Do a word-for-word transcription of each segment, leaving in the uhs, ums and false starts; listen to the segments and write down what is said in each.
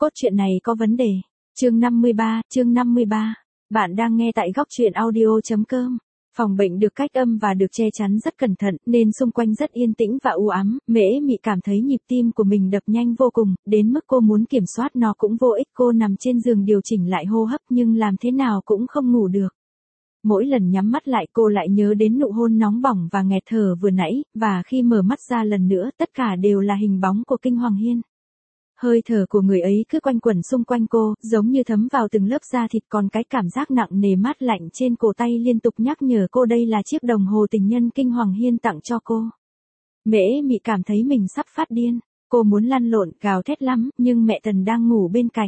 Cốt truyện này có vấn đề. Chương năm mươi ba, chương năm mươi ba. Bạn đang nghe tại góc truyện audio.com. Phòng bệnh được cách âm và được che chắn rất cẩn thận, nên xung quanh rất yên tĩnh và u ám. Mễ Mị cảm thấy nhịp tim của mình đập nhanh vô cùng, đến mức cô muốn kiểm soát nó cũng vô ích. Cô nằm trên giường điều chỉnh lại hô hấp nhưng làm thế nào cũng không ngủ được. Mỗi lần nhắm mắt lại cô lại nhớ đến nụ hôn nóng bỏng và nghẹt thở vừa nãy, và khi mở mắt ra lần nữa tất cả đều là hình bóng của Kinh Hoàng Hiên. Hơi thở của người ấy cứ quanh quẩn xung quanh cô, giống như thấm vào từng lớp da thịt, còn cái cảm giác nặng nề mát lạnh trên cổ tay liên tục nhắc nhở cô đây là chiếc đồng hồ tình nhân Kinh Hoàng Hiên tặng cho cô. Mễ Mị cảm thấy mình sắp phát điên, cô muốn lăn lộn, gào thét lắm, nhưng mẹ Tần đang ngủ bên cạnh.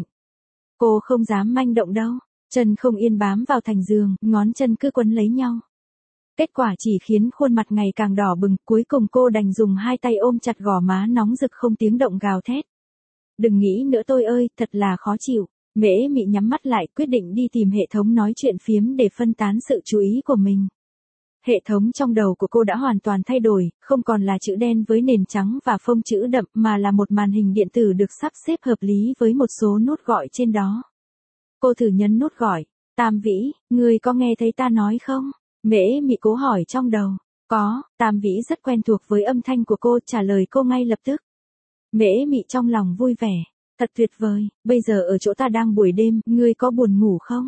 Cô không dám manh động đâu, chân không yên bám vào thành giường, ngón chân cứ quấn lấy nhau. Kết quả chỉ khiến khuôn mặt ngày càng đỏ bừng, cuối cùng cô đành dùng hai tay ôm chặt gò má nóng rực không tiếng động gào thét. Đừng nghĩ nữa tôi ơi, thật là khó chịu. Mễ Mị nhắm mắt lại, quyết định đi tìm hệ thống nói chuyện phiếm để phân tán sự chú ý của mình. Hệ thống trong đầu của cô đã hoàn toàn thay đổi, không còn là chữ đen với nền trắng và phông chữ đậm mà là một màn hình điện tử được sắp xếp hợp lý với một số nút gọi trên đó. Cô thử nhấn nút gọi. Tam Vĩ, ngươi có nghe thấy ta nói không? Mễ Mị cố hỏi trong đầu. Có, Tam Vĩ rất quen thuộc với âm thanh của cô, trả lời cô ngay lập tức. Mễ Mị trong lòng vui vẻ. Thật tuyệt vời, bây giờ ở chỗ ta đang buổi đêm, ngươi có buồn ngủ không?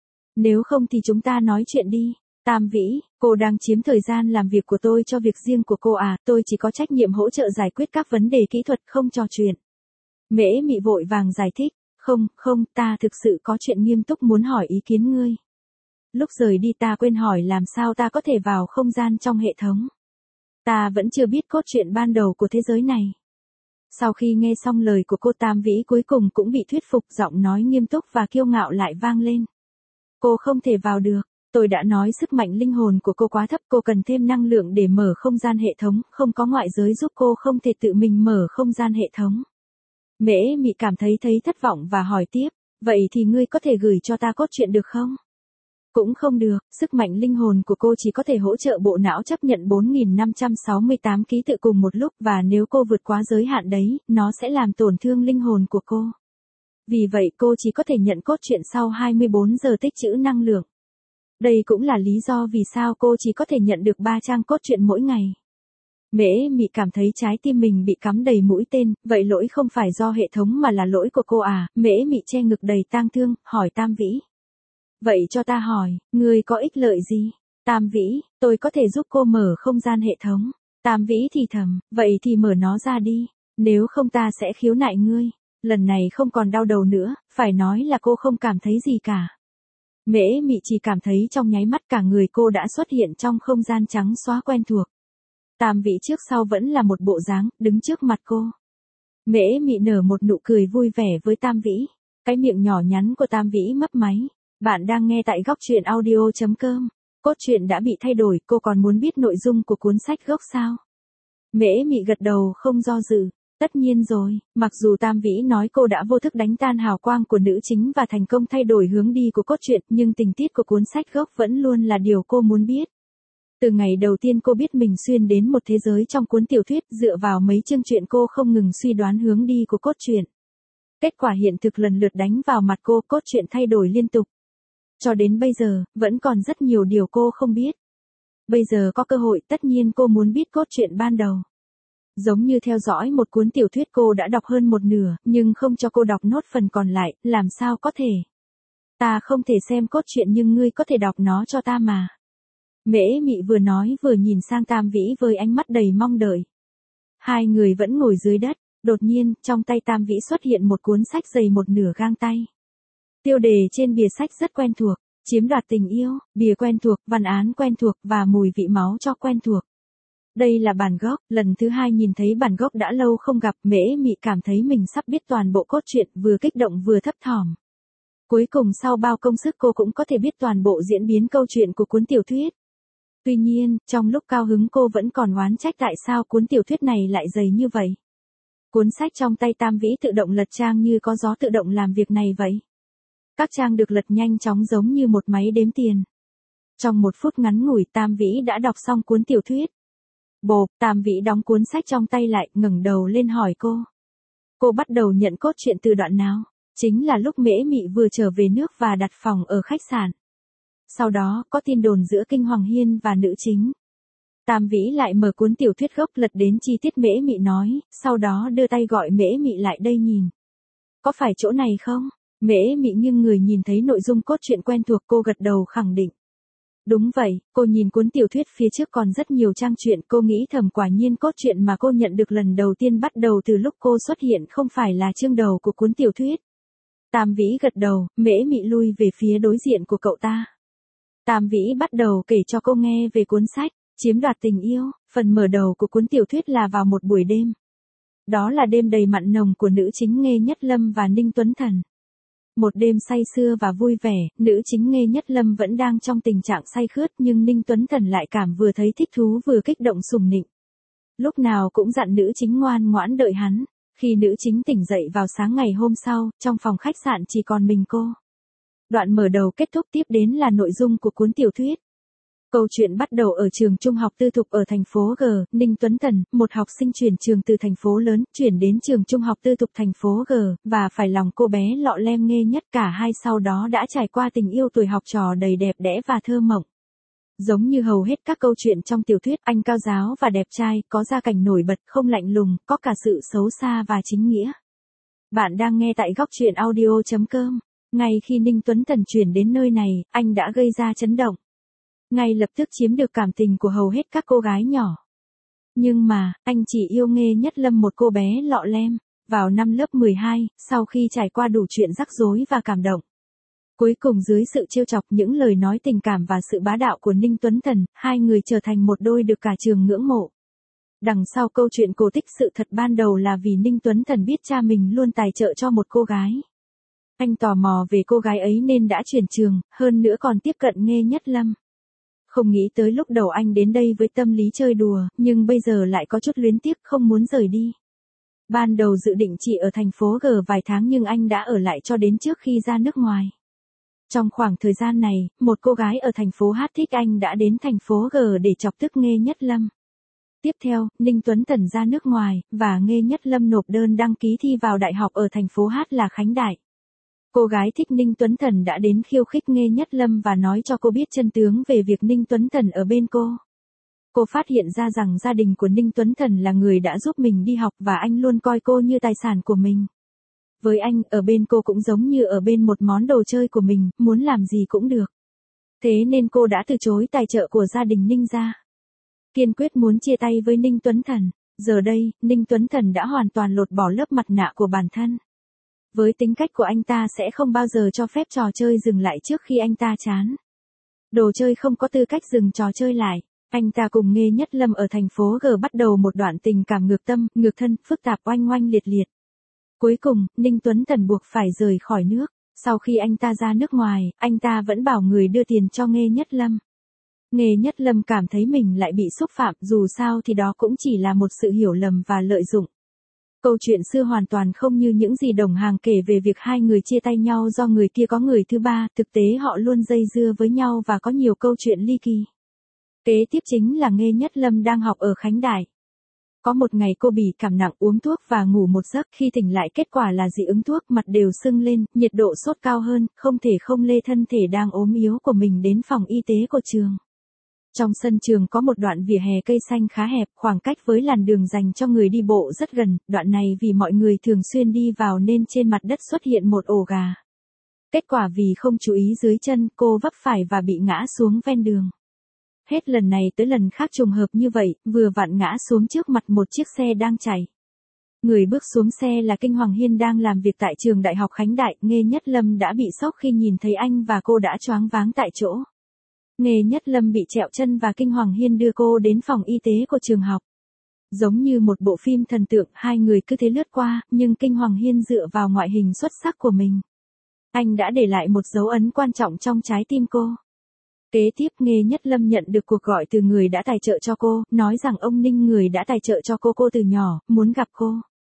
Nếu không thì chúng ta nói chuyện đi. Tam Vĩ, cô đang chiếm thời gian làm việc của tôi cho việc riêng của cô à, tôi chỉ có trách nhiệm hỗ trợ giải quyết các vấn đề kỹ thuật, không trò chuyện. Mễ Mị vội vàng giải thích. Không, không, ta thực sự có chuyện nghiêm túc muốn hỏi ý kiến ngươi. Lúc rời đi ta quên hỏi làm sao ta có thể vào không gian trong hệ thống. Ta vẫn chưa biết cốt truyện ban đầu của thế giới này. Sau khi nghe xong lời của cô, Tam Vĩ cuối cùng cũng bị thuyết phục, giọng nói nghiêm túc và kiêu ngạo lại vang lên. Cô không thể vào được, tôi đã nói sức mạnh linh hồn của cô quá thấp, cô cần thêm năng lượng để mở không gian hệ thống, không có ngoại giới giúp cô không thể tự mình mở không gian hệ thống. Mễ Mị cảm thấy thấy thất vọng và hỏi tiếp, vậy thì ngươi có thể gửi cho ta cốt truyện được không? Cũng không được, sức mạnh linh hồn của cô chỉ có thể hỗ trợ bộ não chấp nhận bốn nghìn năm trăm sáu mươi tám ký tự cùng một lúc, và nếu cô vượt quá giới hạn đấy, nó sẽ làm tổn thương linh hồn của cô. Vì vậy cô chỉ có thể nhận cốt truyện sau hai mươi bốn giờ tích trữ năng lượng. Đây cũng là lý do vì sao cô chỉ có thể nhận được ba trang cốt truyện mỗi ngày. Mễ Mị cảm thấy trái tim mình bị cắm đầy mũi tên, vậy lỗi không phải do hệ thống mà là lỗi của cô à? Mễ Mị che ngực đầy tang thương, hỏi Tam Vĩ. Vậy cho ta hỏi, ngươi có ích lợi gì? Tam Vĩ, tôi có thể giúp cô mở không gian hệ thống. Tam Vĩ thì thầm, vậy thì mở nó ra đi, nếu không ta sẽ khiếu nại ngươi. Lần này không còn đau đầu nữa, phải nói là cô không cảm thấy gì cả. Mễ Mị chỉ cảm thấy trong nháy mắt cả người cô đã xuất hiện trong không gian trắng xóa quen thuộc. Tam Vĩ trước sau vẫn là một bộ dáng, đứng trước mặt cô. Mễ Mị nở một nụ cười vui vẻ với Tam Vĩ. Cái miệng nhỏ nhắn của Tam Vĩ mấp máy. Bạn đang nghe tại góc truyện audio.com. Cốt truyện đã bị thay đổi, cô còn muốn biết nội dung của cuốn sách gốc sao? Mễ Mị gật đầu không do dự. Tất nhiên rồi, mặc dù Tam Vĩ nói cô đã vô thức đánh tan hào quang của nữ chính và thành công thay đổi hướng đi của cốt truyện, nhưng tình tiết của cuốn sách gốc vẫn luôn là điều cô muốn biết. Từ ngày đầu tiên cô biết mình xuyên đến một thế giới trong cuốn tiểu thuyết, dựa vào mấy chương truyện cô không ngừng suy đoán hướng đi của cốt truyện. Kết quả hiện thực lần lượt đánh vào mặt cô, cốt truyện thay đổi liên tục. Cho đến bây giờ, vẫn còn rất nhiều điều cô không biết. Bây giờ có cơ hội, tất nhiên cô muốn biết cốt truyện ban đầu. Giống như theo dõi một cuốn tiểu thuyết cô đã đọc hơn một nửa, nhưng không cho cô đọc nốt phần còn lại, làm sao có thể? Ta không thể xem cốt truyện nhưng ngươi có thể đọc nó cho ta mà. Mễ Mị vừa nói vừa nhìn sang Tam Vĩ với ánh mắt đầy mong đợi. Hai người vẫn ngồi dưới đất, đột nhiên, trong tay Tam Vĩ xuất hiện một cuốn sách dày một nửa gang tay. Tiêu đề trên bìa sách rất quen thuộc, chiếm đoạt tình yêu, bìa quen thuộc, văn án quen thuộc và mùi vị máu cho quen thuộc. Đây là bản gốc, lần thứ hai nhìn thấy bản gốc đã lâu không gặp, Mễ Mị cảm thấy mình sắp biết toàn bộ cốt truyện, vừa kích động vừa thấp thỏm. Cuối cùng sau bao công sức cô cũng có thể biết toàn bộ diễn biến câu chuyện của cuốn tiểu thuyết. Tuy nhiên, trong lúc cao hứng cô vẫn còn oán trách tại sao cuốn tiểu thuyết này lại dày như vậy. Cuốn sách trong tay Tam Vĩ tự động lật trang như có gió tự động làm việc này vậy. Các trang được lật nhanh chóng giống như một máy đếm tiền. Trong một phút ngắn ngủi Tam Vĩ đã đọc xong cuốn tiểu thuyết. Bộp, Tam Vĩ đóng cuốn sách trong tay lại, ngẩng đầu lên hỏi cô. Cô bắt đầu nhận cốt truyện từ đoạn nào? Chính là lúc Mễ Mị vừa trở về nước và đặt phòng ở khách sạn. Sau đó, có tin đồn giữa Kinh Hoàng Hiên và nữ chính. Tam Vĩ lại mở cuốn tiểu thuyết gốc lật đến chi tiết Mễ Mị nói, sau đó đưa tay gọi Mễ Mị lại đây nhìn. Có phải chỗ này không? Mễ Mị nghiêng người nhìn thấy nội dung cốt truyện quen thuộc, cô gật đầu khẳng định. Đúng vậy, cô nhìn cuốn tiểu thuyết phía trước còn rất nhiều trang truyện, cô nghĩ thầm quả nhiên cốt truyện mà cô nhận được lần đầu tiên bắt đầu từ lúc cô xuất hiện không phải là chương đầu của cuốn tiểu thuyết. Tam Vĩ gật đầu, Mễ Mị lui về phía đối diện của cậu ta. Tam Vĩ bắt đầu kể cho cô nghe về cuốn sách, Chiếm đoạt tình yêu, phần mở đầu của cuốn tiểu thuyết là vào một buổi đêm. Đó là đêm đầy mặn nồng của nữ chính Nghê Nhất Lâm và Ninh Tuấn Thần. Một đêm say sưa và vui vẻ, nữ chính Nghê Nhất Lâm vẫn đang trong tình trạng say khướt nhưng Ninh Tuấn Thần lại cảm vừa thấy thích thú vừa kích động sùng nịnh. Lúc nào cũng dặn nữ chính ngoan ngoãn đợi hắn. Khi nữ chính tỉnh dậy vào sáng ngày hôm sau, trong phòng khách sạn chỉ còn mình cô. Đoạn mở đầu kết thúc tiếp đến là nội dung của cuốn tiểu thuyết. Câu chuyện bắt đầu ở trường trung học tư thục ở thành phố G, Ninh Tuấn Thần, một học sinh chuyển trường từ thành phố lớn, chuyển đến trường trung học tư thục thành phố G, và phải lòng cô bé lọ lem Nghê Nhất, cả hai sau đó đã trải qua tình yêu tuổi học trò đầy đẹp đẽ và thơ mộng. Giống như hầu hết các câu chuyện trong tiểu thuyết, anh cao giáo và đẹp trai, có gia cảnh nổi bật, không lạnh lùng, có cả sự xấu xa và chính nghĩa. Bạn đang nghe tại góc truyện audio chấm com. Ngay khi Ninh Tuấn Thần chuyển đến nơi này, anh đã gây ra chấn động. Ngay lập tức chiếm được cảm tình của hầu hết các cô gái nhỏ. Nhưng mà, anh chỉ yêu Nghê Nhất Lâm, một cô bé lọ lem. Vào năm lớp mười hai, sau khi trải qua đủ chuyện rắc rối và cảm động. Cuối cùng dưới sự trêu chọc, những lời nói tình cảm và sự bá đạo của Ninh Tuấn Thần, hai người trở thành một đôi được cả trường ngưỡng mộ. Đằng sau câu chuyện cổ tích, sự thật ban đầu là vì Ninh Tuấn Thần biết cha mình luôn tài trợ cho một cô gái. Anh tò mò về cô gái ấy nên đã chuyển trường, hơn nữa còn tiếp cận Nghê Nhất Lâm. Không nghĩ tới lúc đầu anh đến đây với tâm lý chơi đùa, nhưng bây giờ lại có chút luyến tiếc, không muốn rời đi. Ban đầu dự định chỉ ở thành phố G vài tháng nhưng anh đã ở lại cho đến trước khi ra nước ngoài. Trong khoảng thời gian này, một cô gái ở thành phố H thích anh đã đến thành phố G để chọc tức Nghê Nhất Lâm. Tiếp theo, Ninh Tuấn Thần ra nước ngoài, và Nghê Nhất Lâm nộp đơn đăng ký thi vào đại học ở thành phố H là Khánh Đại. Cô gái thích Ninh Tuấn Thần đã đến khiêu khích Nghê Nhất Lâm và nói cho cô biết chân tướng về việc Ninh Tuấn Thần ở bên cô. Cô phát hiện ra rằng gia đình của Ninh Tuấn Thần là người đã giúp mình đi học và anh luôn coi cô như tài sản của mình. Với anh, ở bên cô cũng giống như ở bên một món đồ chơi của mình, muốn làm gì cũng được. Thế nên cô đã từ chối tài trợ của gia đình Ninh gia. Kiên quyết muốn chia tay với Ninh Tuấn Thần. Giờ đây, Ninh Tuấn Thần đã hoàn toàn lột bỏ lớp mặt nạ của bản thân. Với tính cách của anh ta sẽ không bao giờ cho phép trò chơi dừng lại trước khi anh ta chán. Đồ chơi không có tư cách dừng trò chơi lại. Anh ta cùng Nghê Nhất Lâm ở thành phố G bắt đầu một đoạn tình cảm ngược tâm, ngược thân, phức tạp, oanh oanh liệt liệt. Cuối cùng, Ninh Tuấn Thần buộc phải rời khỏi nước. Sau khi anh ta ra nước ngoài, anh ta vẫn bảo người đưa tiền cho Nghê Nhất Lâm. Nghê Nhất Lâm cảm thấy mình lại bị xúc phạm, dù sao thì đó cũng chỉ là một sự hiểu lầm và lợi dụng. Câu chuyện xưa hoàn toàn không như những gì đồng hàng kể về việc hai người chia tay nhau do người kia có người thứ ba, thực tế họ luôn dây dưa với nhau và có nhiều câu chuyện ly kỳ. Kế tiếp chính là Nghê Nhất Lâm đang học ở Khánh Đại. Có một ngày cô bị cảm nặng, uống thuốc và ngủ một giấc, khi tỉnh lại kết quả là dị ứng thuốc, mặt đều sưng lên, nhiệt độ sốt cao hơn, không thể không lê thân thể đang ốm yếu của mình đến phòng y tế của trường. Trong sân trường có một đoạn vỉa hè cây xanh khá hẹp, khoảng cách với làn đường dành cho người đi bộ rất gần, đoạn này vì mọi người thường xuyên đi vào nên trên mặt đất xuất hiện một ổ gà. Kết quả vì không chú ý dưới chân, cô vấp phải và bị ngã xuống ven đường. Hết lần này tới lần khác trùng hợp như vậy, vừa vặn ngã xuống trước mặt một chiếc xe đang chạy. Người bước xuống xe là Kinh Hoàng Hiên đang làm việc tại trường Đại học Khánh Đại. Nghê Nhất Lâm đã bị sốc khi nhìn thấy anh và cô đã choáng váng tại chỗ. Nghê Nhất Lâm bị trẹo chân và Kinh Hoàng Hiên đưa cô đến phòng y tế của trường học. Giống như một bộ phim thần tượng, hai người cứ thế lướt qua, nhưng Kinh Hoàng Hiên dựa vào ngoại hình xuất sắc của mình. Anh đã để lại một dấu ấn quan trọng trong trái tim cô. Kế tiếp Nghê Nhất Lâm nhận được cuộc gọi từ người đã tài trợ cho cô, nói rằng ông Ninh, người đã tài trợ cho cô cô từ nhỏ, muốn gặp cô.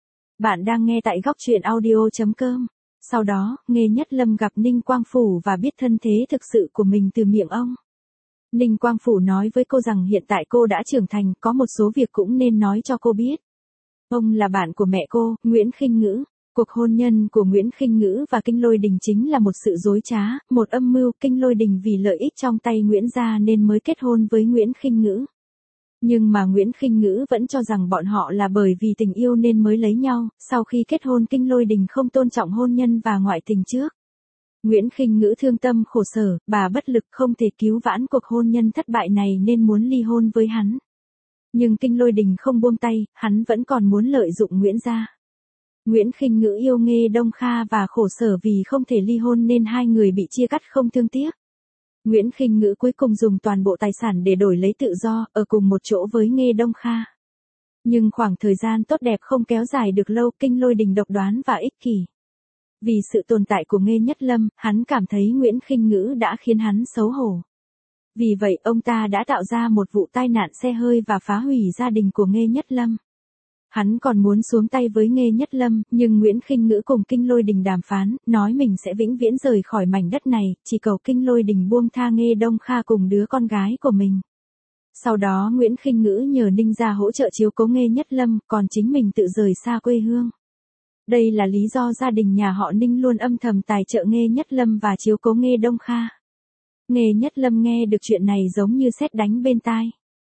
Bạn đang nghe tại góc truyện audio chấm com. Sau đó, Nghê Nhất Lâm gặp Ninh Quang Phủ và biết thân thế thực sự của mình từ miệng ông. Ninh Quang Phủ nói với cô rằng hiện tại cô đã trưởng thành, có một số việc cũng nên nói cho cô biết. Ông là bạn của mẹ cô, Nguyễn Khinh Ngữ. Cuộc hôn nhân của Nguyễn Khinh Ngữ và Kinh Lôi Đình chính là một sự dối trá, một âm mưu. Kinh Lôi Đình vì lợi ích trong tay Nguyễn gia nên mới kết hôn với Nguyễn Khinh Ngữ. Nhưng mà Nguyễn Khinh Ngữ vẫn cho rằng bọn họ là bởi vì tình yêu nên mới lấy nhau, sau khi kết hôn Kinh Lôi Đình không tôn trọng hôn nhân và ngoại tình trước. Nguyễn Khinh Ngữ thương tâm khổ sở, bà bất lực không thể cứu vãn cuộc hôn nhân thất bại này nên muốn ly hôn với hắn. Nhưng Kinh Lôi Đình không buông tay, hắn vẫn còn muốn lợi dụng Nguyễn gia. Nguyễn Khinh Ngữ yêu Nghê Đông Kha và khổ sở vì không thể ly hôn nên hai người bị chia cắt không thương tiếc. Nguyễn Khinh Ngữ cuối cùng dùng toàn bộ tài sản để đổi lấy tự do, ở cùng một chỗ với Nghê Đông Kha. Nhưng khoảng thời gian tốt đẹp không kéo dài được lâu, Kinh Lôi Đình độc đoán và ích kỷ. Vì sự tồn tại của Nghê Nhất Lâm, hắn cảm thấy Nguyễn Khinh Ngữ đã khiến hắn xấu hổ. Vì vậy ông ta đã tạo ra một vụ tai nạn xe hơi và phá hủy gia đình của Nghê Nhất Lâm. Hắn còn muốn xuống tay với Nghê Nhất Lâm, nhưng Nguyễn Khinh Ngữ cùng Kinh Lôi Đình đàm phán, nói mình sẽ vĩnh viễn rời khỏi mảnh đất này, chỉ cầu Kinh Lôi Đình buông tha Nghê Đông Kha cùng đứa con gái của mình. Sau đó Nguyễn Khinh Ngữ nhờ Ninh gia hỗ trợ chiếu cố Nghê Nhất Lâm, còn chính mình tự rời xa quê hương. Đây là lý do gia đình nhà họ Ninh luôn âm thầm tài trợ Nghê Nhất Lâm và chiếu cố Nghê Đông Kha. Nghê Nhất Lâm nghe được chuyện này giống như sét đánh bên tai.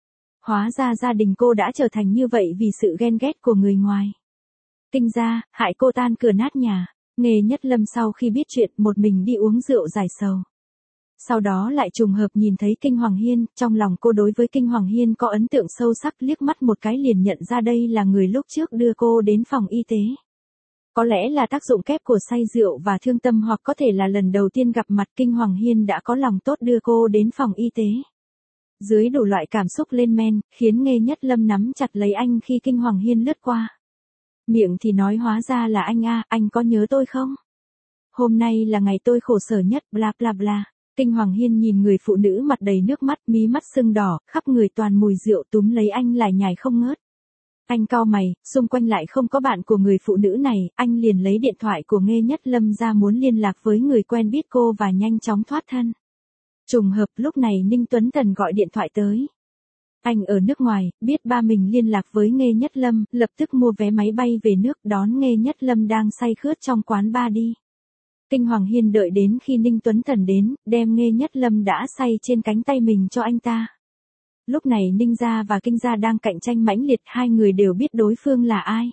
Hóa ra gia đình cô đã trở thành như vậy vì sự ghen ghét của người ngoài. Kinh gia, hại cô tan cửa nát nhà. Nghê Nhất Lâm sau khi biết chuyện một mình đi uống rượu giải sầu. Sau đó lại trùng hợp nhìn thấy Kinh Hoàng Hiên, trong lòng cô đối với Kinh Hoàng Hiên có ấn tượng sâu sắc, liếc mắt một cái liền nhận ra đây là người lúc trước đưa cô đến phòng y tế. Có lẽ là tác dụng kép của say rượu và thương tâm, hoặc có thể là lần đầu tiên gặp mặt Kinh Hoàng Hiên đã có lòng tốt đưa cô đến phòng y tế. Dưới đủ loại cảm xúc lên men, khiến Nghê Nhất Lâm nắm chặt lấy anh khi Kinh Hoàng Hiên lướt qua. Miệng thì nói hóa ra là anh a, anh có nhớ tôi không? Hôm nay là ngày tôi khổ sở nhất, bla bla bla. Kinh Hoàng Hiên nhìn người phụ nữ mặt đầy nước mắt, mí mắt sưng đỏ, khắp người toàn mùi rượu túm lấy anh lải nhải không ngớt. Anh cau mày, xung quanh lại không có bạn của người phụ nữ này, anh liền lấy điện thoại của Nghê Nhất Lâm ra muốn liên lạc với người quen biết cô và nhanh chóng thoát thân. Trùng hợp lúc này Ninh Tuấn Tần gọi điện thoại tới. Anh ở nước ngoài, biết ba mình liên lạc với Nghê Nhất Lâm, lập tức mua vé máy bay về nước đón Nghê Nhất Lâm đang say khướt trong quán bar đi. Kinh Hoàng Hiên đợi đến khi Ninh Tuấn Tần đến, đem Nghê Nhất Lâm đã say trên cánh tay mình cho anh ta. Lúc này Ninh gia và Kinh gia đang cạnh tranh mãnh liệt, hai người đều biết đối phương là ai.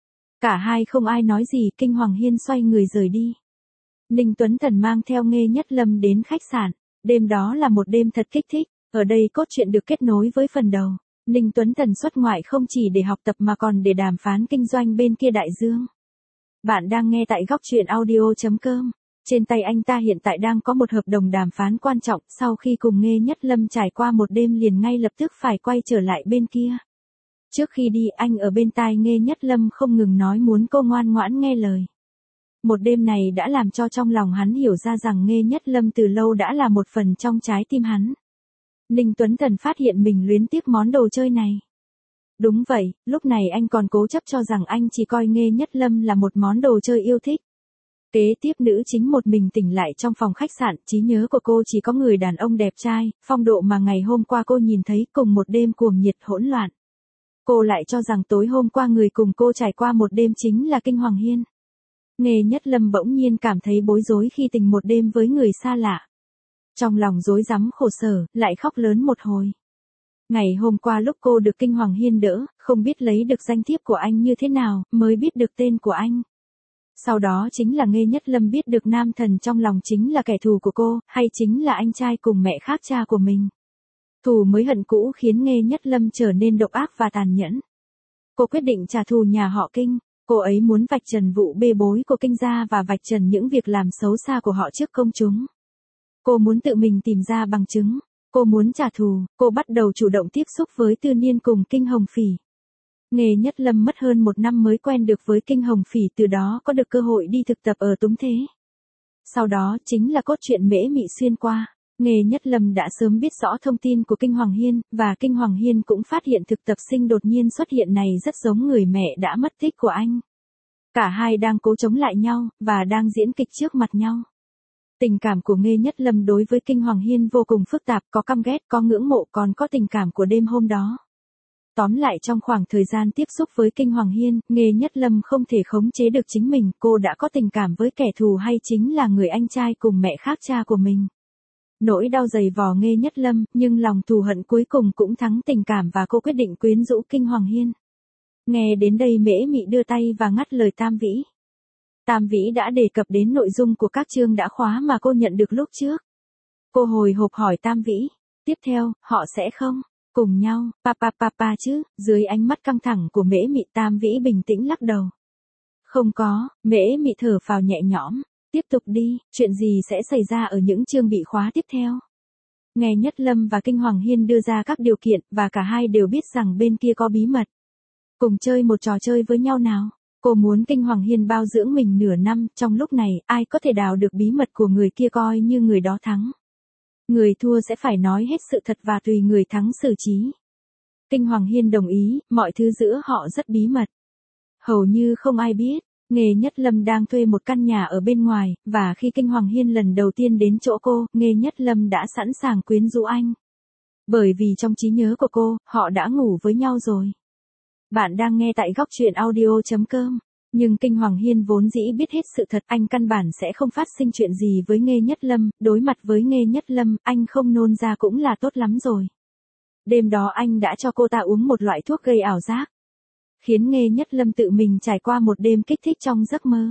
Cả hai không ai nói gì, Kinh Hoàng Hiên xoay người rời đi. Ninh Tuấn Tần mang theo Nghê Nhất Lâm đến khách sạn. Đêm đó là một đêm thật kích thích, ở đây cốt truyện được kết nối với phần đầu. Ninh Tuấn Tần xuất ngoại không chỉ để học tập mà còn để đàm phán kinh doanh bên kia đại dương. Bạn đang nghe tại góc truyện audio chấm com. Trên tay anh ta hiện tại đang có một hợp đồng đàm phán quan trọng, sau khi cùng Nghê Nhất Lâm trải qua một đêm liền ngay lập tức phải quay trở lại bên kia. Trước khi đi anh ở bên tai Nghê Nhất Lâm không ngừng nói muốn cô ngoan ngoãn nghe lời. Một đêm này đã làm cho trong lòng hắn hiểu ra rằng Nghê Nhất Lâm từ lâu đã là một phần trong trái tim hắn. Ninh Tuấn Tần phát hiện mình luyến tiếc món đồ chơi này. Đúng vậy, lúc này anh còn cố chấp cho rằng anh chỉ coi Nghê Nhất Lâm là một món đồ chơi yêu thích. Kế tiếp nữ chính một mình tỉnh lại trong phòng khách sạn, trí nhớ của cô chỉ có người đàn ông đẹp trai, phong độ mà ngày hôm qua cô nhìn thấy cùng một đêm cuồng nhiệt hỗn loạn. Cô lại cho rằng tối hôm qua người cùng cô trải qua một đêm chính là Kinh Hoàng Hiên. Nghê Nhất Lâm bỗng nhiên cảm thấy bối rối khi tình một đêm với người xa lạ. Trong lòng rối rắm khổ sở, lại khóc lớn một hồi. Ngày hôm qua lúc cô được Kinh Hoàng Hiên đỡ, không biết lấy được danh thiếp của anh như thế nào, mới biết được tên của anh. Sau đó chính là Nghê Nhất Lâm biết được nam thần trong lòng chính là kẻ thù của cô, hay chính là anh trai cùng mẹ khác cha của mình. Thù mới hận cũ khiến Nghê Nhất Lâm trở nên độc ác và tàn nhẫn. Cô quyết định trả thù nhà họ Kinh. Cô ấy muốn vạch trần vụ bê bối của Kinh gia và vạch trần những việc làm xấu xa của họ trước công chúng. Cô muốn tự mình tìm ra bằng chứng. Cô muốn trả thù, cô bắt đầu chủ động tiếp xúc với Tư Niên cùng Kinh Hồng Phỉ. Nghê Nhất Lâm mất hơn một năm mới quen được với Kinh Hồng Phỉ, từ đó có được cơ hội đi thực tập ở Túng Thế. Sau đó chính là cốt truyện Mễ Mị xuyên qua. Nghê Nhất Lâm đã sớm biết rõ thông tin của Kinh Hoàng Hiên, và Kinh Hoàng Hiên cũng phát hiện thực tập sinh đột nhiên xuất hiện này rất giống người mẹ đã mất tích của anh. Cả hai đang cố chống lại nhau, và đang diễn kịch trước mặt nhau. Tình cảm của Nghê Nhất Lâm đối với Kinh Hoàng Hiên vô cùng phức tạp, có căm ghét, có ngưỡng mộ, còn có tình cảm của đêm hôm đó. Tóm lại trong khoảng thời gian tiếp xúc với Kinh Hoàng Hiên, Nghê Nhất Lâm không thể khống chế được chính mình, cô đã có tình cảm với kẻ thù hay chính là người anh trai cùng mẹ khác cha của mình. Nỗi đau dày vò Nghê Nhất Lâm, nhưng lòng thù hận cuối cùng cũng thắng tình cảm và cô quyết định quyến rũ Kinh Hoàng Hiên. Nghe đến đây Mễ Mị đưa tay và ngắt lời Tam Vĩ. Tam Vĩ đã đề cập đến nội dung của các chương đã khóa mà cô nhận được lúc trước. Cô hồi hộp hỏi Tam Vĩ, tiếp theo, họ sẽ không cùng nhau, pa pa pa pa chứ? Dưới ánh mắt căng thẳng của Mễ Mị, Tam Vĩ bình tĩnh lắc đầu. Không có, Mễ Mị thở phào nhẹ nhõm, tiếp tục đi, chuyện gì sẽ xảy ra ở những chương bị khóa tiếp theo? Nghe Nhất Lâm và Kinh Hoàng Hiên đưa ra các điều kiện, và cả hai đều biết rằng bên kia có bí mật. Cùng chơi một trò chơi với nhau nào? Cô muốn Kinh Hoàng Hiên bao dưỡng mình nửa năm, trong lúc này, ai có thể đào được bí mật của người kia coi như người đó thắng. Người thua sẽ phải nói hết sự thật và tùy người thắng xử trí. Kinh Hoàng Hiên đồng ý, mọi thứ giữa họ rất bí mật. Hầu như không ai biết, Nghê Nhất Lâm đang thuê một căn nhà ở bên ngoài, và khi Kinh Hoàng Hiên lần đầu tiên đến chỗ cô, Nghê Nhất Lâm đã sẵn sàng quyến rũ anh. Bởi vì trong trí nhớ của cô, họ đã ngủ với nhau rồi. Bạn đang nghe tại góc truyện audio chấm com. Nhưng Kinh Hoàng Hiên vốn dĩ biết hết sự thật, anh căn bản sẽ không phát sinh chuyện gì với Nghê Nhất Lâm, đối mặt với Nghê Nhất Lâm, anh không nôn ra cũng là tốt lắm rồi. Đêm đó anh đã cho cô ta uống một loại thuốc gây ảo giác, khiến Nghê Nhất Lâm tự mình trải qua một đêm kích thích trong giấc mơ.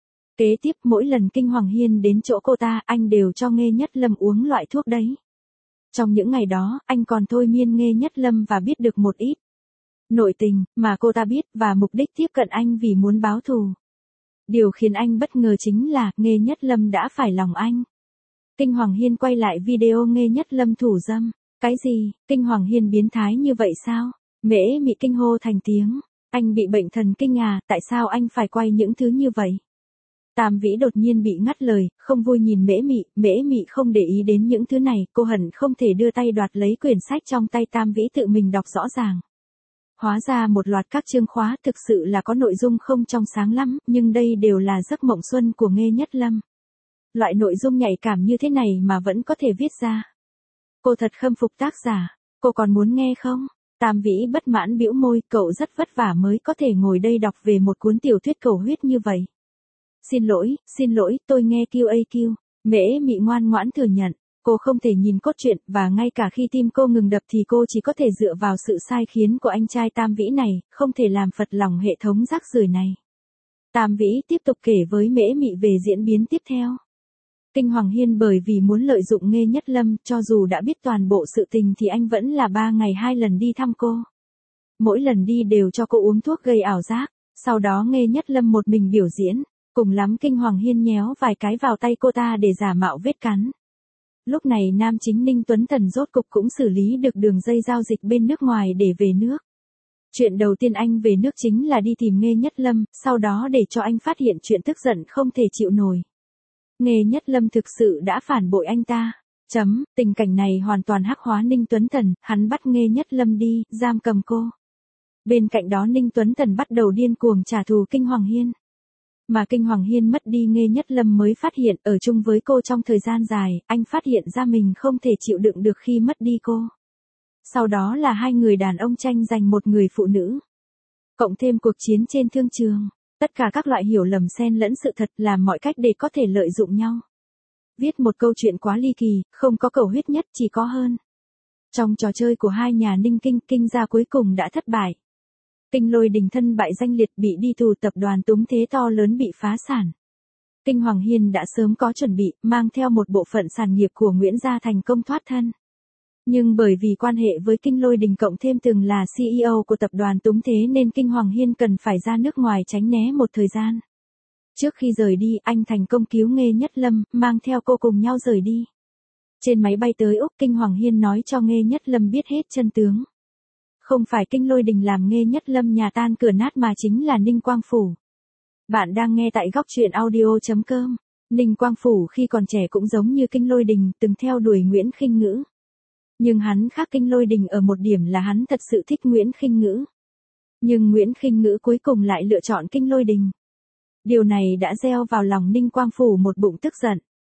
Kế tiếp mỗi lần Kinh Hoàng Hiên đến chỗ cô ta, anh đều cho Nghê Nhất Lâm uống loại thuốc đấy. Trong những ngày đó, anh còn thôi miên Nghê Nhất Lâm và biết được một ít nội tình mà cô ta biết và mục đích tiếp cận anh vì muốn báo thù. Điều khiến anh bất ngờ chính là Nghê Nhất Lâm đã phải lòng anh. Kinh Hoàng Hiên quay lại video Nghê Nhất Lâm thủ dâm. Cái gì? Kinh Hoàng Hiên biến thái như vậy sao? Mễ Mị kinh hô thành tiếng. Anh bị bệnh thần kinh à, tại sao anh phải quay những thứ như vậy? Tam Vĩ đột nhiên bị ngắt lời, không vui nhìn Mễ Mị, Mễ Mị không để ý đến những thứ này, cô hận không thể đưa tay đoạt lấy quyển sách trong tay Tam Vĩ tự mình đọc rõ ràng. Hóa ra một loạt các chương khóa thực sự là có nội dung không trong sáng lắm, nhưng đây đều là giấc mộng xuân của Nghê Nhất Lâm. Loại nội dung nhạy cảm như thế này mà vẫn có thể viết ra. Cô thật khâm phục tác giả, cô còn muốn nghe không? Tam Vĩ bất mãn bĩu môi, cậu rất vất vả mới có thể ngồi đây đọc về một cuốn tiểu thuyết cầu huyết như vậy. Xin lỗi, xin lỗi, tôi nghe Q A Q. Mễ Mị ngoan ngoãn thừa nhận. Cô không thể nhìn cốt truyện, và ngay cả khi tim cô ngừng đập thì cô chỉ có thể dựa vào sự sai khiến của anh trai Tam Vĩ này, không thể làm phật lòng hệ thống rác rưởi này. Tam Vĩ tiếp tục kể với Mễ Mị về diễn biến tiếp theo. Kinh Hoàng Hiên bởi vì muốn lợi dụng Nghê Nhất Lâm, cho dù đã biết toàn bộ sự tình thì anh vẫn là ba ngày hai lần đi thăm cô. Mỗi lần đi đều cho cô uống thuốc gây ảo giác, sau đó Nghê Nhất Lâm một mình biểu diễn, cùng lắm Kinh Hoàng Hiên nhéo vài cái vào tay cô ta để giả mạo vết cắn. Lúc này nam chính Ninh Tuấn Thần rốt cục cũng xử lý được đường dây giao dịch bên nước ngoài để về nước. Chuyện đầu tiên anh về nước chính là đi tìm Nghê Nhất Lâm, sau đó để cho anh phát hiện chuyện tức giận không thể chịu nổi. Nghê Nhất Lâm thực sự đã phản bội anh ta. Chấm, tình cảnh này hoàn toàn hắc hóa Ninh Tuấn Thần, hắn bắt Nghê Nhất Lâm đi, giam cầm cô. Bên cạnh đó Ninh Tuấn Thần bắt đầu điên cuồng trả thù Kinh Hoàng Hiên. Mà Kinh Hoàng Hiên mất đi Nghê Nhất Lâm mới phát hiện ở chung với cô trong thời gian dài, anh phát hiện ra mình không thể chịu đựng được khi mất đi cô. Sau đó là hai người đàn ông tranh giành một người phụ nữ. Cộng thêm cuộc chiến trên thương trường, tất cả các loại hiểu lầm xen lẫn sự thật làm mọi cách để có thể lợi dụng nhau. Viết một câu chuyện quá ly kỳ, không có cầu huyết nhất chỉ có hơn. Trong trò chơi của hai nhà Ninh Kinh, Kinh gia cuối cùng đã thất bại. Kinh Lôi Đình thân bại danh liệt bị đi tù, tập đoàn Túng Thế to lớn bị phá sản. Kinh Hoàng Hiên đã sớm có chuẩn bị, mang theo một bộ phận sản nghiệp của Nguyễn gia thành công thoát thân. Nhưng bởi vì quan hệ với Kinh Lôi Đình cộng thêm từng là xê e ô của tập đoàn Túng Thế nên Kinh Hoàng Hiên cần phải ra nước ngoài tránh né một thời gian. Trước khi rời đi, anh thành công cứu Nghê Nhất Lâm, mang theo cô cùng nhau rời đi. Trên máy bay tới Úc, Kinh Hoàng Hiên nói cho Nghê Nhất Lâm biết hết chân tướng. Không phải Kinh Lôi Đình làm Nghê Nhất Lâm nhà tan cửa nát mà chính là Ninh Quang Phủ. Bạn đang nghe tại góc truyện audio chấm com. Ninh Quang Phủ khi còn trẻ cũng giống như Kinh Lôi Đình, từng theo đuổi Nguyễn Khinh Ngữ. Nhưng hắn khác Kinh Lôi Đình ở một điểm là hắn thật sự thích Nguyễn Khinh Ngữ. Nhưng Nguyễn Khinh Ngữ cuối cùng lại lựa chọn Kinh Lôi Đình. Điều này đã gieo vào lòng Ninh Quang Phủ một bụng tức giận.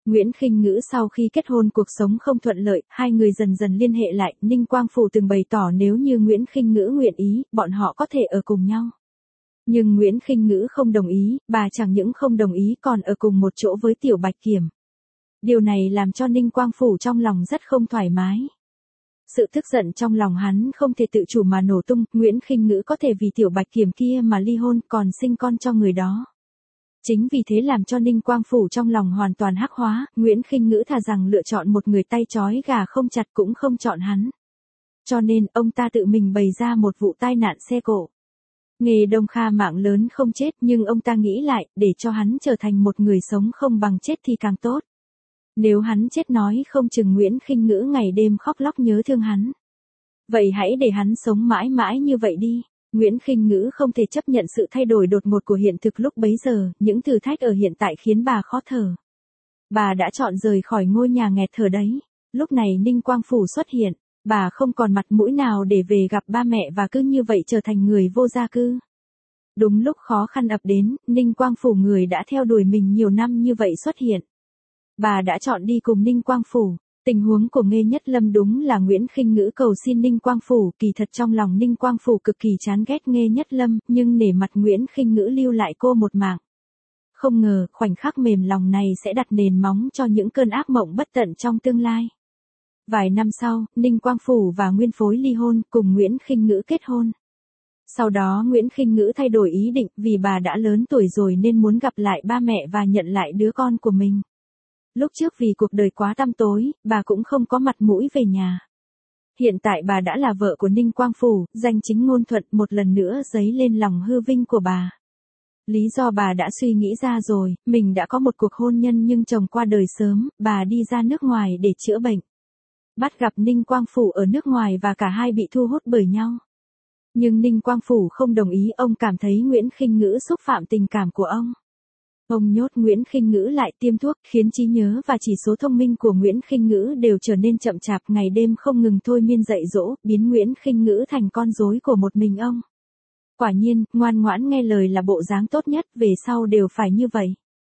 Nguyễn Khinh Ngữ sau khi kết hôn cuộc sống không thuận lợi, hai người dần dần liên hệ lại, Ninh Quang Phủ từng bày tỏ nếu như Nguyễn Khinh Ngữ nguyện ý, bọn họ có thể ở cùng nhau. Nhưng Nguyễn Khinh Ngữ không đồng ý, bà chẳng những không đồng ý còn ở cùng một chỗ với Tiểu Bạch Kiểm. Điều này làm cho Ninh Quang Phủ trong lòng rất không thoải mái. Sự tức giận trong lòng hắn không thể tự chủ mà nổ tung, Nguyễn Khinh Ngữ có thể vì Tiểu Bạch Kiểm kia mà ly hôn còn sinh con cho người đó. Chính vì thế làm cho Ninh Quang Phủ trong lòng hoàn toàn hắc hóa, Nguyễn Khinh Ngữ thà rằng lựa chọn một người tay trói gà không chặt cũng không chọn hắn. Cho nên, ông ta tự mình bày ra một vụ tai nạn xe cộ. Nghề Đông Kha mạng lớn không chết nhưng ông ta nghĩ lại, để cho hắn trở thành một người sống không bằng chết thì càng tốt. Nếu hắn chết nói không chừng Nguyễn Khinh Ngữ ngày đêm khóc lóc nhớ thương hắn. Vậy hãy để hắn sống mãi mãi như vậy đi. Nguyễn Khinh Ngữ không thể chấp nhận sự thay đổi đột ngột của hiện thực lúc bấy giờ, những thử thách ở hiện tại khiến bà khó thở. Bà đã chọn rời khỏi ngôi nhà nghẹt thở đấy. Lúc này Ninh Quang Phủ xuất hiện, bà không còn mặt mũi nào để về gặp ba mẹ và cứ như vậy trở thành người vô gia cư. Đúng lúc khó khăn ập đến, Ninh Quang Phủ người đã theo đuổi mình nhiều năm như vậy xuất hiện. Bà đã chọn đi cùng Ninh Quang Phủ. Tình huống của Nghê Nhất Lâm đúng là Nguyễn Khinh Ngữ cầu xin Ninh Quang Phủ, kỳ thật trong lòng Ninh Quang Phủ cực kỳ chán ghét Nghê Nhất Lâm, nhưng nể mặt Nguyễn Khinh Ngữ lưu lại cô một mạng. Không ngờ, khoảnh khắc mềm lòng này sẽ đặt nền móng cho những cơn ác mộng bất tận trong tương lai. Vài năm sau, Ninh Quang Phủ và Nguyên Phối ly hôn, cùng Nguyễn Khinh Ngữ kết hôn. Sau đó Nguyễn Khinh Ngữ thay đổi ý định vì bà đã lớn tuổi rồi nên muốn gặp lại ba mẹ và nhận lại đứa con của mình. Lúc trước vì cuộc đời quá tăm tối, bà cũng không có mặt mũi về nhà. Hiện tại bà đã là vợ của Ninh Quang Phủ, danh chính ngôn thuận một lần nữa dấy lên lòng hư vinh của bà. Lý do bà đã suy nghĩ ra rồi, mình đã có một cuộc hôn nhân nhưng chồng qua đời sớm, bà đi ra nước ngoài để chữa bệnh. Bắt gặp Ninh Quang Phủ ở nước ngoài và cả hai bị thu hút bởi nhau. Nhưng Ninh Quang Phủ không đồng ý, ông cảm thấy Nguyễn Khinh Ngữ xúc phạm tình cảm của ông. Ông nhốt Nguyễn Khinh Ngữ lại tiêm thuốc, khiến trí nhớ và chỉ số thông minh của Nguyễn Khinh Ngữ đều trở nên chậm chạp, ngày đêm không ngừng thôi miên dạy dỗ, biến Nguyễn Khinh Ngữ thành con rối của một mình ông. Quả nhiên, ngoan ngoãn nghe lời là bộ dáng tốt nhất, về sau đều phải như vậy.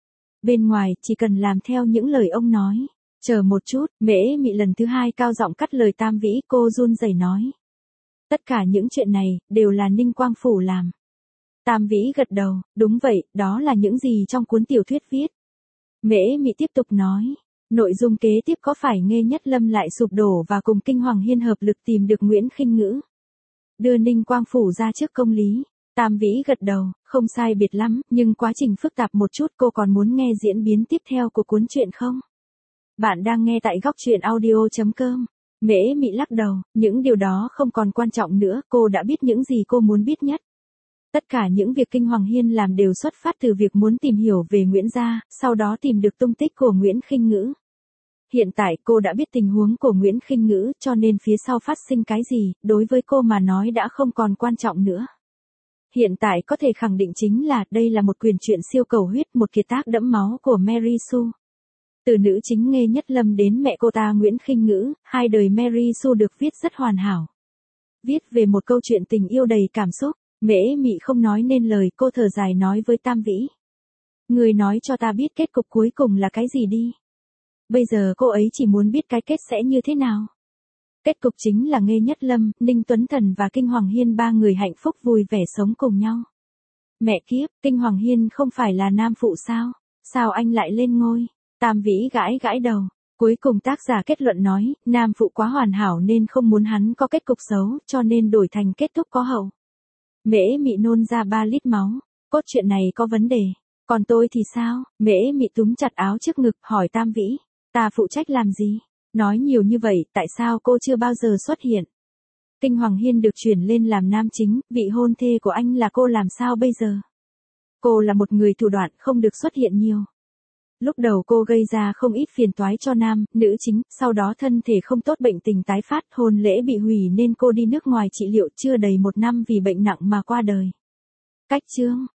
Bên ngoài, chỉ cần làm theo những lời ông nói. Chờ một chút, Mễ Mị lần thứ hai cao giọng cắt lời Tam Vĩ, cô run rẩy nói. Tất cả những chuyện này, đều là Ninh Quang Phủ làm. Tam Vĩ gật đầu, đúng vậy, đó là những gì trong cuốn tiểu thuyết viết. Mễ Mị tiếp tục nói, nội dung kế tiếp có phải Nghê Nhất Lâm lại sụp đổ và cùng Kinh Hoàng Hiên hợp lực tìm được Nguyễn Khinh Ngữ, đưa Ninh Quang Phủ ra trước công lý. Tam Vĩ gật đầu, không sai biệt lắm, nhưng quá trình phức tạp một chút, cô còn muốn nghe diễn biến tiếp theo của cuốn truyện không? Bạn đang nghe tại góc truyện audio chấm com. Mễ Mị lắc đầu, những điều đó không còn quan trọng nữa, cô đã biết những gì cô muốn biết nhất. Tất cả những việc Kinh Hoàng Hiên làm đều xuất phát từ việc muốn tìm hiểu về Nguyễn gia, sau đó tìm được tung tích của Nguyễn Khinh Ngữ. Hiện tại cô đã biết tình huống của Nguyễn Khinh Ngữ, cho nên phía sau phát sinh cái gì, đối với cô mà nói đã không còn quan trọng nữa. Hiện tại có thể khẳng định chính là đây là một quyển truyện siêu cầu huyết, một kiệt tác đẫm máu của Mary Sue. Từ nữ chính Nghê Nhất Lâm đến mẹ cô ta Nguyễn Khinh Ngữ, hai đời Mary Sue được viết rất hoàn hảo. Viết về một câu chuyện tình yêu đầy cảm xúc. Mễ Mị không nói nên lời, cô thở dài nói với Tam Vĩ. Người nói cho ta biết kết cục cuối cùng là cái gì đi. Bây giờ cô ấy chỉ muốn biết cái kết sẽ như thế nào. Kết cục chính là Nghê Nhất Lâm, Ninh Tuấn Thần và Kinh Hoàng Hiên ba người hạnh phúc vui vẻ sống cùng nhau. Mẹ kiếp, Kinh Hoàng Hiên không phải là nam phụ sao? Sao anh lại lên ngôi? Tam Vĩ gãi gãi đầu. Cuối cùng tác giả kết luận nói, nam phụ quá hoàn hảo nên không muốn hắn có kết cục xấu, cho nên đổi thành kết thúc có hậu. Mễ Mị nôn ra ba lít máu. Cốt truyện này có vấn đề. Còn tôi thì sao? Mễ Mị túm chặt áo trước ngực, hỏi Tam Vĩ. Ta phụ trách làm gì? Nói nhiều như vậy, tại sao cô chưa bao giờ xuất hiện? Kinh Hoàng Hiên được chuyển lên làm nam chính, vị hôn thê của anh là cô làm sao bây giờ? Cô là một người thủ đoạn không được xuất hiện nhiều. Lúc đầu cô gây ra không ít phiền toái cho nam, nữ chính, sau đó thân thể không tốt bệnh tình tái phát, hôn lễ bị hủy nên cô đi nước ngoài trị liệu chưa đầy một năm vì bệnh nặng mà qua đời. Cách chương